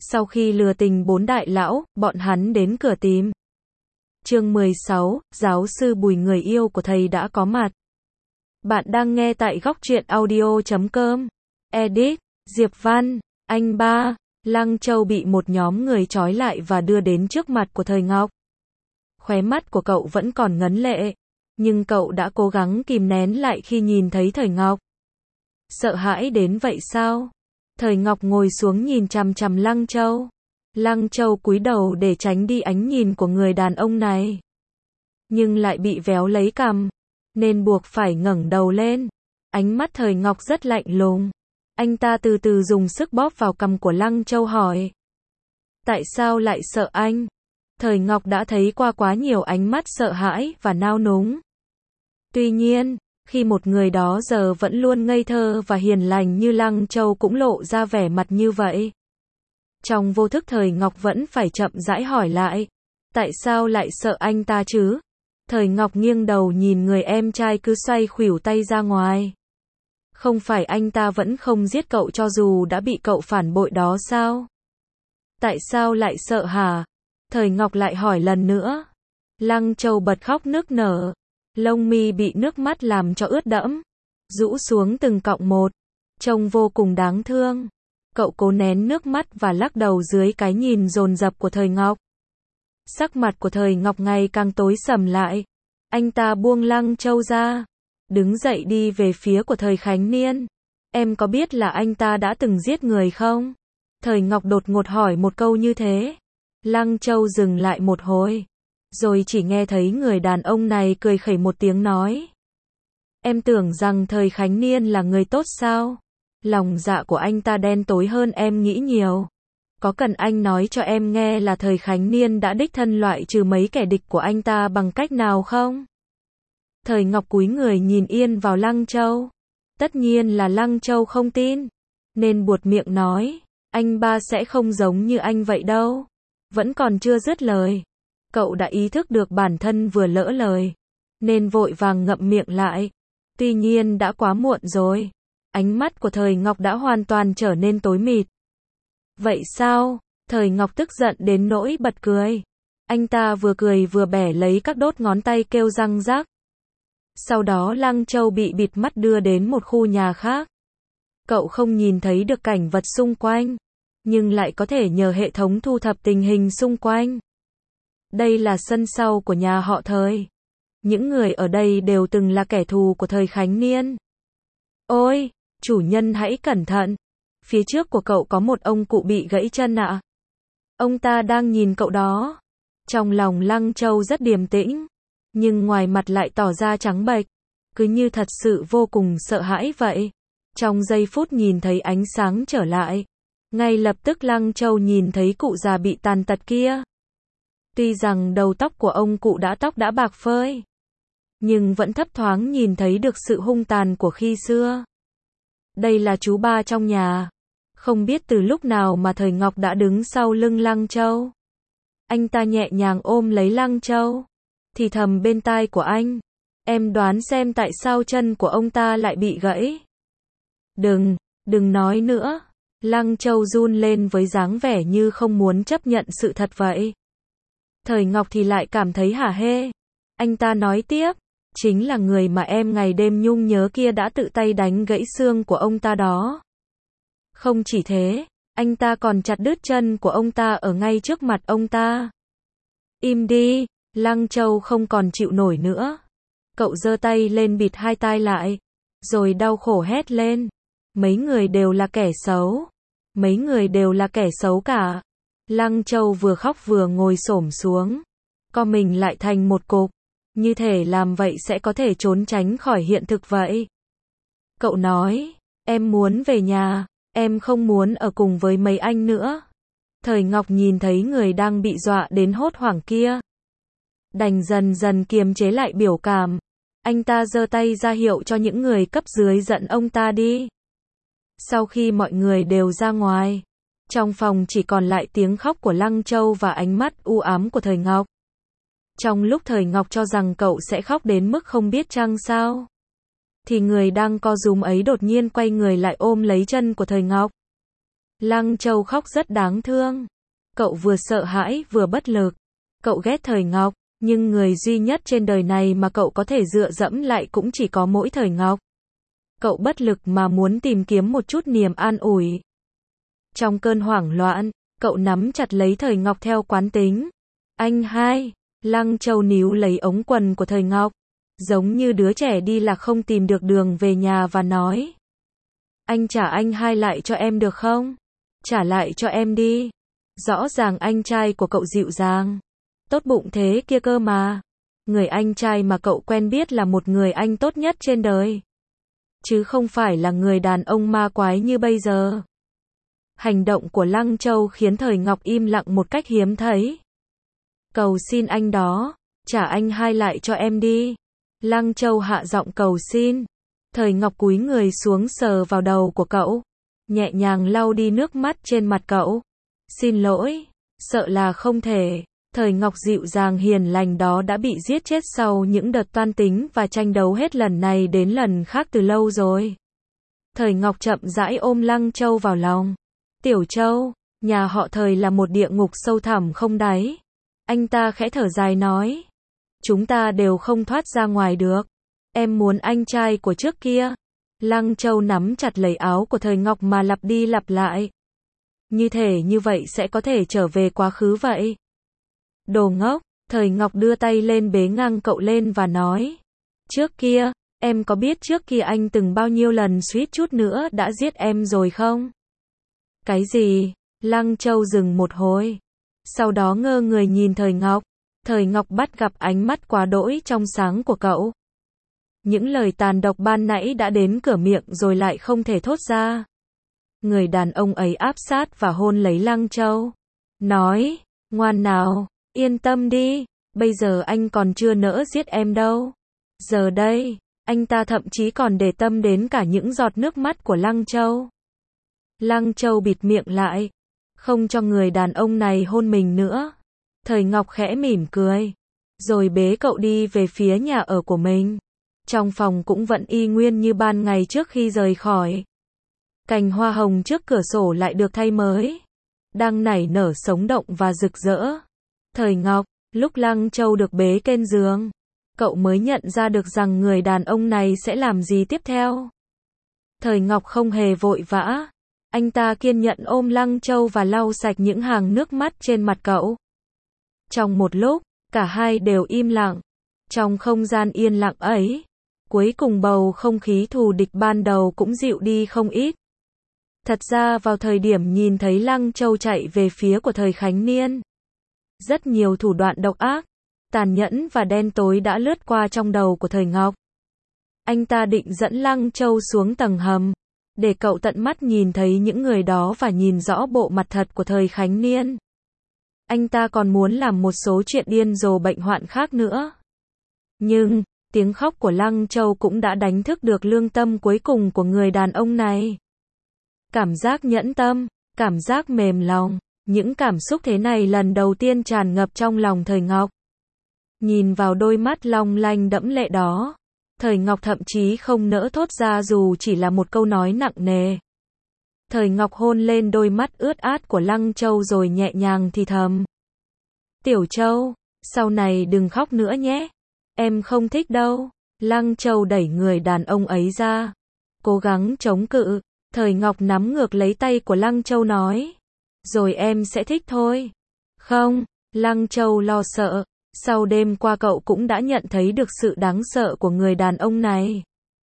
Sau khi lừa tình 4 đại lão, bọn hắn đến cửa tìm. Chương 16, giáo sư Bùi người yêu của thầy đã có mặt. Bạn đang nghe tại góc truyện audio.com. Edit, Diệp Văn, anh ba. Lăng Châu bị một nhóm người trói lại và đưa đến trước mặt của Thời Ngọc. Khóe mắt của cậu vẫn còn ngấn lệ, nhưng cậu đã cố gắng kìm nén lại khi nhìn thấy Thời Ngọc. Sợ hãi đến vậy sao? Thời Ngọc ngồi xuống nhìn chằm chằm Lăng Châu. Lăng Châu cúi đầu để tránh đi ánh nhìn của người đàn ông này, nhưng lại bị véo lấy cằm, nên buộc phải ngẩng đầu lên. Ánh mắt Thời Ngọc rất lạnh lùng. Anh ta từ từ dùng sức bóp vào cằm của Lăng Châu hỏi: tại sao lại sợ anh? Thời Ngọc đã thấy qua quá nhiều ánh mắt sợ hãi và nao núng. Tuy nhiên, khi một người đó giờ vẫn luôn ngây thơ và hiền lành như Lăng Châu cũng lộ ra vẻ mặt như vậy. Trong vô thức Thời Ngọc vẫn phải chậm rãi hỏi lại: tại sao lại sợ anh ta chứ? Thời Ngọc nghiêng đầu nhìn người em trai cứ xoay khuỷu tay ra ngoài. Không phải anh ta vẫn không giết cậu cho dù đã bị cậu phản bội đó sao? Tại sao lại sợ hả? Thời Ngọc lại hỏi lần nữa. Lăng Châu bật khóc nức nở. Lông mi bị nước mắt làm cho ướt đẫm, rũ xuống từng cọng một, trông vô cùng đáng thương. Cậu cố nén nước mắt và lắc đầu dưới cái nhìn dồn dập của Thời Ngọc. Sắc mặt của Thời Ngọc ngày càng tối sầm lại. Anh ta buông Lăng Châu ra, đứng dậy đi về phía của Thời Khánh Niên. Em có biết là anh ta đã từng giết người không? Thời Ngọc đột ngột hỏi một câu như thế. Lăng Châu dừng lại một hồi, rồi chỉ nghe thấy người đàn ông này cười khẩy một tiếng nói: em tưởng rằng Thời Khánh Niên là người tốt sao? Lòng dạ của anh ta đen tối hơn em nghĩ nhiều. Có cần anh nói cho em nghe là Thời Khánh Niên đã đích thân loại trừ mấy kẻ địch của anh ta bằng cách nào không? Thời Ngọc cúi người nhìn yên vào Lăng Châu. Tất nhiên là Lăng Châu không tin, nên buột miệng nói: anh ba sẽ không giống như anh vậy đâu. Vẫn còn chưa dứt lời, cậu đã ý thức được bản thân vừa lỡ lời, nên vội vàng ngậm miệng lại. Tuy nhiên đã quá muộn rồi. Ánh mắt của Thời Ngọc đã hoàn toàn trở nên tối mịt. Vậy sao? Thời Ngọc tức giận đến nỗi bật cười. Anh ta vừa cười vừa bẻ lấy các đốt ngón tay kêu răng rắc. Sau đó Lăng Châu bị bịt mắt đưa đến một khu nhà khác. Cậu không nhìn thấy được cảnh vật xung quanh, nhưng lại có thể nhờ hệ thống thu thập tình hình xung quanh. Đây là sân sau của nhà họ Thời. Những người ở đây đều từng là kẻ thù của Thời Khánh Niên. Ôi, chủ nhân hãy cẩn thận. Phía trước của cậu có một ông cụ bị gãy chân ạ. Ông ta đang nhìn cậu đó. Trong lòng Lăng Châu rất điềm tĩnh, nhưng ngoài mặt lại tỏ ra trắng bệch, cứ như thật sự vô cùng sợ hãi vậy. Trong giây phút nhìn thấy ánh sáng trở lại, ngay lập tức Lăng Châu nhìn thấy cụ già bị tàn tật kia. Tuy rằng đầu tóc của ông cụ đã bạc phơi, nhưng vẫn thấp thoáng nhìn thấy được sự hung tàn của khi xưa. Đây là chú ba trong nhà. Không biết từ lúc nào mà Thời Ngọc đã đứng sau lưng Lăng Châu. Anh ta nhẹ nhàng ôm lấy Lăng Châu, thì thầm bên tai của anh: em đoán xem tại sao chân của ông ta lại bị gãy. Đừng nói nữa. Lăng Châu run lên với dáng vẻ như không muốn chấp nhận sự thật vậy. Thời Ngọc thì lại cảm thấy hả hê. Anh ta nói tiếp: chính là người mà em ngày đêm nhung nhớ kia đã tự tay đánh gãy xương của ông ta đó. Không chỉ thế, anh ta còn chặt đứt chân của ông ta ở ngay trước mặt ông ta. Im đi. Lăng Châu không còn chịu nổi nữa. Cậu giơ tay lên bịt hai tai lại, rồi đau khổ hét lên: mấy người đều là kẻ xấu. Mấy người đều là kẻ xấu cả. Lăng Châu vừa khóc vừa ngồi xổm xuống, co mình lại thành một cục, như thể làm vậy sẽ có thể trốn tránh khỏi hiện thực vậy. Cậu nói: em muốn về nhà, em không muốn ở cùng với mấy anh nữa. Thời Ngọc nhìn thấy người đang bị dọa đến hốt hoảng kia, đành dần dần kiềm chế lại biểu cảm. Anh ta giơ tay ra hiệu cho những người cấp dưới dẫn ông ta đi. Sau khi mọi người đều ra ngoài, trong phòng chỉ còn lại tiếng khóc của Lăng Châu và ánh mắt u ám của Thời Ngọc. Trong lúc Thời Ngọc cho rằng cậu sẽ khóc đến mức không biết chăng sao, thì người đang co rúm ấy đột nhiên quay người lại ôm lấy chân của Thời Ngọc. Lăng Châu khóc rất đáng thương. Cậu vừa sợ hãi vừa bất lực. Cậu ghét Thời Ngọc, nhưng người duy nhất trên đời này mà cậu có thể dựa dẫm lại cũng chỉ có mỗi Thời Ngọc. Cậu bất lực mà muốn tìm kiếm một chút niềm an ủi. Trong cơn hoảng loạn, cậu nắm chặt lấy Thời Ngọc theo quán tính. Anh hai, Lăng Châu níu lấy ống quần của Thời Ngọc, giống như đứa trẻ đi lạc không tìm được đường về nhà và nói. Anh trả anh hai lại cho em được không? Trả lại cho em đi. Rõ ràng anh trai của cậu dịu dàng, tốt bụng thế kia cơ mà. Người anh trai mà cậu quen biết là một người anh tốt nhất trên đời, chứ không phải là người đàn ông ma quái như bây giờ. Hành động của Lăng Châu khiến Thời Ngọc im lặng một cách hiếm thấy. Cầu xin anh đó, trả anh hai lại cho em đi. Lăng Châu hạ giọng cầu xin. Thời Ngọc cúi người xuống sờ vào đầu của cậu, nhẹ nhàng lau đi nước mắt trên mặt cậu. Xin lỗi, sợ là không thể. Thời Ngọc dịu dàng hiền lành đó đã bị giết chết sau những đợt toan tính và tranh đấu hết lần này đến lần khác từ lâu rồi. Thời Ngọc chậm rãi ôm Lăng Châu vào lòng. Tiểu Châu, nhà họ Thời là một địa ngục sâu thẳm không đáy. Anh ta khẽ thở dài nói. Chúng ta đều không thoát ra ngoài được. Em muốn anh trai của trước kia. Lăng Châu nắm chặt lấy áo của Thời Ngọc mà lặp đi lặp lại. Như thể như vậy sẽ có thể trở về quá khứ vậy. Đồ ngốc, Thời Ngọc đưa tay lên bế ngang cậu lên và nói. Trước kia, em có biết trước kia anh từng bao nhiêu lần suýt chút nữa đã giết em rồi không? Cái gì? Lăng Châu dừng một hồi. Sau đó ngơ người nhìn Thời Ngọc. Thời Ngọc bắt gặp ánh mắt quá đỗi trong sáng của cậu. Những lời tàn độc ban nãy đã đến cửa miệng rồi lại không thể thốt ra. Người đàn ông ấy áp sát và hôn lấy Lăng Châu. Nói, ngoan nào, yên tâm đi, bây giờ anh còn chưa nỡ giết em đâu. Giờ đây, anh ta thậm chí còn để tâm đến cả những giọt nước mắt của Lăng Châu. Lăng Châu bịt miệng lại, không cho người đàn ông này hôn mình nữa. Thời Ngọc khẽ mỉm cười, rồi bế cậu đi về phía nhà ở của mình. Trong phòng cũng vẫn y nguyên như ban ngày trước khi rời khỏi. Cành hoa hồng trước cửa sổ lại được thay mới, đang nảy nở sống động và rực rỡ. Thời Ngọc, lúc Lăng Châu được bế trên giường, cậu mới nhận ra được rằng người đàn ông này sẽ làm gì tiếp theo. Thời Ngọc không hề vội vã, anh ta kiên nhẫn ôm Lăng Châu và lau sạch những hàng nước mắt trên mặt cậu. Trong một lúc, cả hai đều im lặng. Trong không gian yên lặng ấy, cuối cùng bầu không khí thù địch ban đầu cũng dịu đi không ít. Thật ra vào thời điểm nhìn thấy Lăng Châu chạy về phía của Thời Khánh Niên, rất nhiều thủ đoạn độc ác, tàn nhẫn và đen tối đã lướt qua trong đầu của Thời Ngọc. Anh ta định dẫn Lăng Châu xuống tầng hầm, để cậu tận mắt nhìn thấy những người đó và nhìn rõ bộ mặt thật của Thời Khánh Niên. Anh ta còn muốn làm một số chuyện điên rồ bệnh hoạn khác nữa. Nhưng, tiếng khóc của Lăng Châu cũng đã đánh thức được lương tâm cuối cùng của người đàn ông này. Cảm giác nhẫn tâm, cảm giác mềm lòng, những cảm xúc thế này lần đầu tiên tràn ngập trong lòng Thời Ngọc. Nhìn vào đôi mắt long lanh đẫm lệ đó, Thời Ngọc thậm chí không nỡ thốt ra dù chỉ là một câu nói nặng nề. Thời Ngọc hôn lên đôi mắt ướt át của Lăng Châu rồi nhẹ nhàng thì thầm. Tiểu Châu, sau này đừng khóc nữa nhé. Em không thích đâu. Lăng Châu đẩy người đàn ông ấy ra, cố gắng chống cự. Thời Ngọc nắm ngược lấy tay của Lăng Châu nói. Rồi em sẽ thích thôi. Không, Lăng Châu lo sợ. Sau đêm qua cậu cũng đã nhận thấy được sự đáng sợ của người đàn ông này.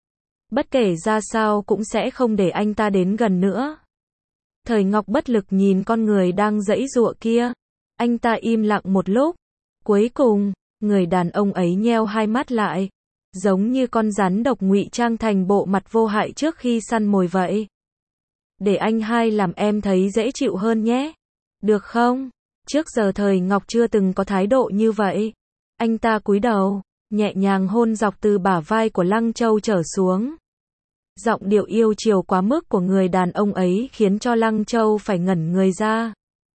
Bất kể ra sao cũng sẽ không để anh ta đến gần nữa. Thời Ngọc bất lực nhìn con người đang giãy giụa kia. Anh ta im lặng một lúc. Cuối cùng, người đàn ông ấy nheo hai mắt lại, giống như con rắn độc ngụy trang thành bộ mặt vô hại trước khi săn mồi vậy. Để anh hai làm em thấy dễ chịu hơn nhé. Được không? Trước giờ Thời Ngọc chưa từng có thái độ như vậy. Anh ta cúi đầu, nhẹ nhàng hôn dọc từ bả vai của Lăng Châu trở xuống. Giọng điệu yêu chiều quá mức của người đàn ông ấy khiến cho Lăng Châu phải ngẩn người ra.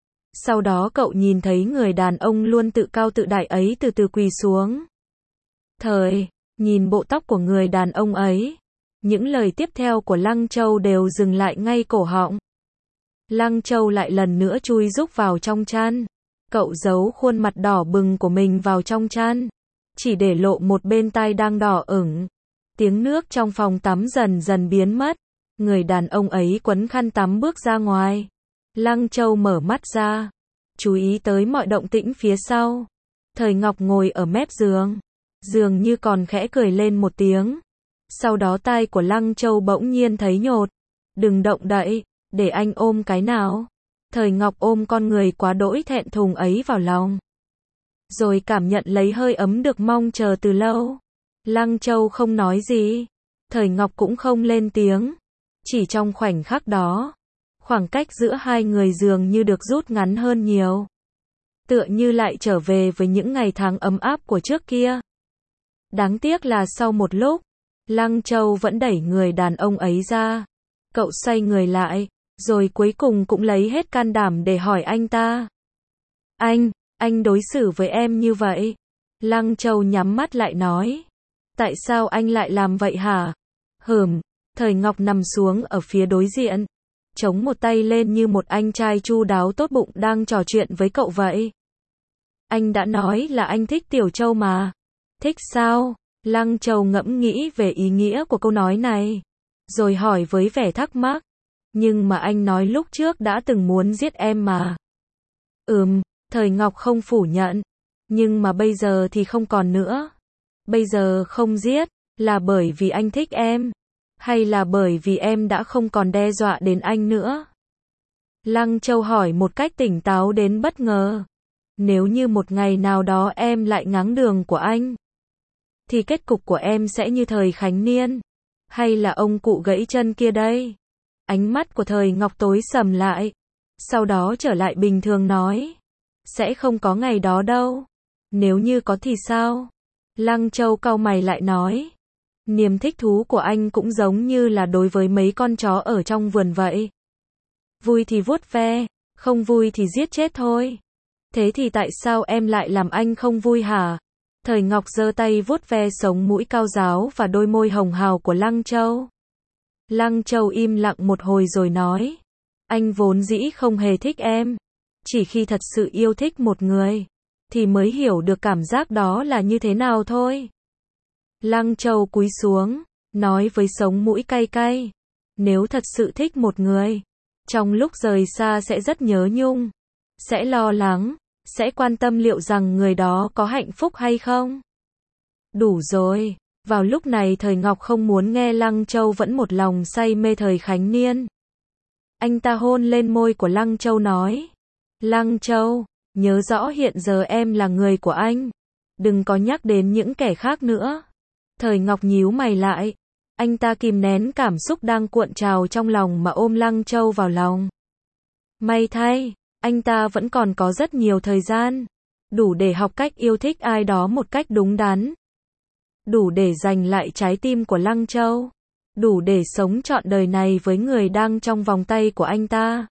Sau đó cậu nhìn thấy người đàn ông luôn tự cao tự đại ấy từ từ quỳ xuống. Nhìn bộ tóc của người đàn ông ấy, những lời tiếp theo của Lăng Châu đều dừng lại ngay cổ họng. Lăng Châu lại lần nữa chui rúc vào trong chăn. Cậu giấu khuôn mặt đỏ bừng của mình vào trong chăn, chỉ để lộ một bên tai đang đỏ ửng. Tiếng nước trong phòng tắm dần dần biến mất. Người đàn ông ấy quấn khăn tắm bước ra ngoài. Lăng Châu mở mắt ra, chú ý tới mọi động tĩnh phía sau. Thời Ngọc ngồi ở mép giường, dường như còn khẽ cười lên một tiếng. Sau đó tai của Lăng Châu bỗng nhiên thấy nhột. Đừng động đậy, để anh ôm cái nào. Thời Ngọc ôm con người quá đỗi thẹn thùng ấy vào lòng, rồi cảm nhận lấy hơi ấm được mong chờ từ lâu. Lăng Châu không nói gì, Thời Ngọc cũng không lên tiếng. Chỉ trong khoảnh khắc đó, khoảng cách giữa hai người dường như được rút ngắn hơn nhiều. Tựa như lại trở về với những ngày tháng ấm áp của trước kia. Đáng tiếc là sau một lúc, Lăng Châu vẫn đẩy người đàn ông ấy ra. Cậu xoay người lại, rồi cuối cùng cũng lấy hết can đảm để hỏi anh ta. Anh đối xử với em như vậy. Lăng Châu nhắm mắt lại nói. Tại sao anh lại làm vậy hả? Thời Ngọc nằm xuống ở phía đối diện, chống một tay lên như một anh trai chu đáo tốt bụng đang trò chuyện với cậu vậy. Anh đã nói là anh thích Tiểu Châu mà. Thích sao? Lăng Châu ngẫm nghĩ về ý nghĩa của câu nói này, rồi hỏi với vẻ thắc mắc. Nhưng mà anh nói lúc trước đã từng muốn giết em mà. Thời Ngọc không phủ nhận. Nhưng mà bây giờ thì không còn nữa. Bây giờ không giết, là bởi vì anh thích em, hay là bởi vì em đã không còn đe dọa đến anh nữa? Lăng Châu hỏi một cách tỉnh táo đến bất ngờ. Nếu như một ngày nào đó em lại ngáng đường của anh, thì kết cục của em sẽ như thời Khánh Niên, hay là ông cụ gãy chân kia đây? Ánh mắt của Thời Ngọc tối sầm lại, sau đó trở lại bình thường nói. Sẽ không có ngày đó đâu. Nếu như có thì sao? Lăng Châu cau mày lại nói. Niềm thích thú của anh cũng giống như là đối với mấy con chó ở trong vườn vậy. Vui thì vuốt ve, không vui thì giết chết thôi. Thế thì tại sao em lại làm anh không vui hả? Thời Ngọc giơ tay vuốt ve sống mũi cao ráo và đôi môi hồng hào của Lăng Châu. Lăng Châu im lặng một hồi rồi nói. Anh vốn dĩ không hề thích em. Chỉ khi thật sự yêu thích một người, thì mới hiểu được cảm giác đó là như thế nào thôi. Lăng Châu cúi xuống, nói với sống mũi cay cay. Nếu thật sự thích một người, trong lúc rời xa sẽ rất nhớ nhung, sẽ lo lắng, sẽ quan tâm liệu rằng người đó có hạnh phúc hay không. Đủ rồi. Vào lúc này Thời Ngọc không muốn nghe Lăng Châu vẫn một lòng say mê thời Khánh Niên. Anh ta hôn lên môi của Lăng Châu nói. Lăng Châu, nhớ rõ hiện giờ em là người của anh. Đừng có nhắc đến những kẻ khác nữa. Thời Ngọc nhíu mày lại. Anh ta kìm nén cảm xúc đang cuộn trào trong lòng mà ôm Lăng Châu vào lòng. May thay, anh ta vẫn còn có rất nhiều thời gian. Đủ để học cách yêu thích ai đó một cách đúng đắn. Đủ để giành lại trái tim của Lăng Châu. Đủ để sống trọn đời này với người đang trong vòng tay của anh ta.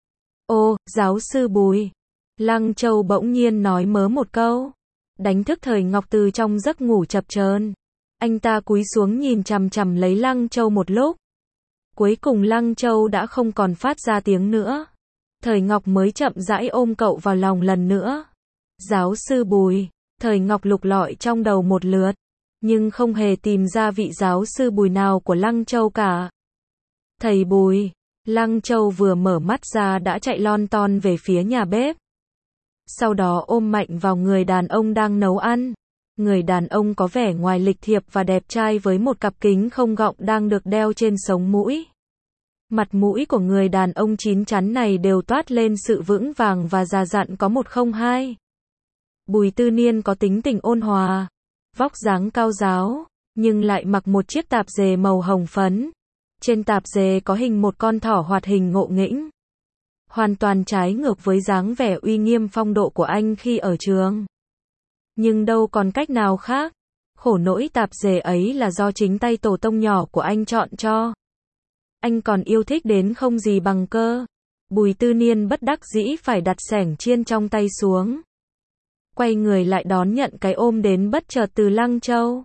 Ô, giáo sư Bùi. Lăng Châu bỗng nhiên nói mớ một câu, đánh thức Thời Ngọc từ trong giấc ngủ chập chờn. Anh ta cúi xuống nhìn chằm chằm lấy Lăng Châu một lúc. Cuối cùng Lăng Châu đã không còn phát ra tiếng nữa. Thời Ngọc mới chậm rãi ôm cậu vào lòng lần nữa. Giáo sư Bùi. Thời Ngọc lục lọi trong đầu một lượt, nhưng không hề tìm ra vị giáo sư Bùi nào của Lăng Châu cả. Thầy Bùi. Lăng Châu vừa mở mắt ra đã chạy lon ton về phía nhà bếp. Sau đó ôm mạnh vào người đàn ông đang nấu ăn. Người đàn ông có vẻ ngoài lịch thiệp và đẹp trai với một cặp kính không gọng đang được đeo trên sống mũi. Mặt mũi của người đàn ông chín chắn này đều toát lên sự vững vàng và già dặn có một không hai. Bùi Tư Niên có tính tình ôn hòa, vóc dáng cao ráo, nhưng lại mặc một chiếc tạp dề màu hồng phấn. Trên tạp dề có hình một con thỏ hoạt hình ngộ nghĩnh. Hoàn toàn trái ngược với dáng vẻ uy nghiêm phong độ của anh khi ở trường. Nhưng đâu còn cách nào khác. Khổ nỗi tạp dề ấy là do chính tay tổ tông nhỏ của anh chọn cho. Anh còn yêu thích đến không gì bằng cơ. Bùi Tư Niên bất đắc dĩ phải đặt xẻng chiên trong tay xuống. Quay người lại đón nhận cái ôm đến bất chợt từ Lăng Châu.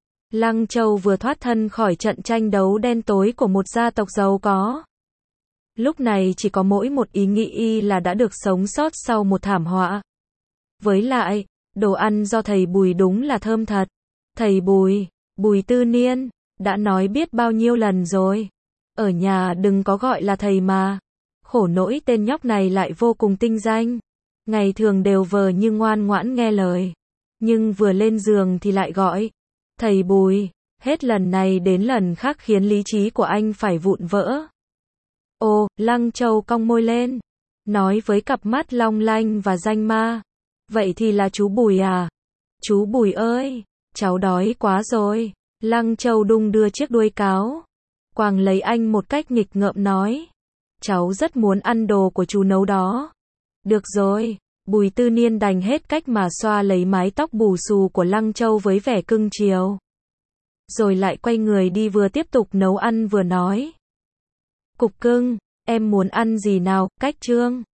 Lăng Châu vừa thoát thân khỏi trận tranh đấu đen tối của một gia tộc giàu có. Lúc này chỉ có mỗi một ý nghĩ y là đã được sống sót sau một thảm họa. Với lại, đồ ăn do thầy Bùi đúng là thơm thật. Thầy Bùi, Bùi Tư Niên, đã nói biết bao nhiêu lần rồi. Ở nhà đừng có gọi là thầy mà. Khổ nỗi tên nhóc này lại vô cùng tinh danh. Ngày thường đều vờ như ngoan ngoãn nghe lời. Nhưng vừa lên giường thì lại gọi thầy Bùi. Hết lần này đến lần khác khiến lý trí của anh phải vụn vỡ. Ồ, Lăng Châu cong môi lên. Nói với cặp mắt long lanh và danh ma. Vậy thì là chú Bùi à? Chú Bùi ơi, cháu đói quá rồi. Lăng Châu đung đưa chiếc đuôi cáo. Quàng lấy anh một cách nghịch ngợm nói. Cháu rất muốn ăn đồ của chú nấu đó. Được rồi, Bùi Tư Niên đành hết cách mà xoa lấy mái tóc bù xù của Lăng Châu với vẻ cưng chiều. Rồi lại quay người đi vừa tiếp tục nấu ăn vừa nói. Cục cưng, em muốn ăn gì nào, cách trương?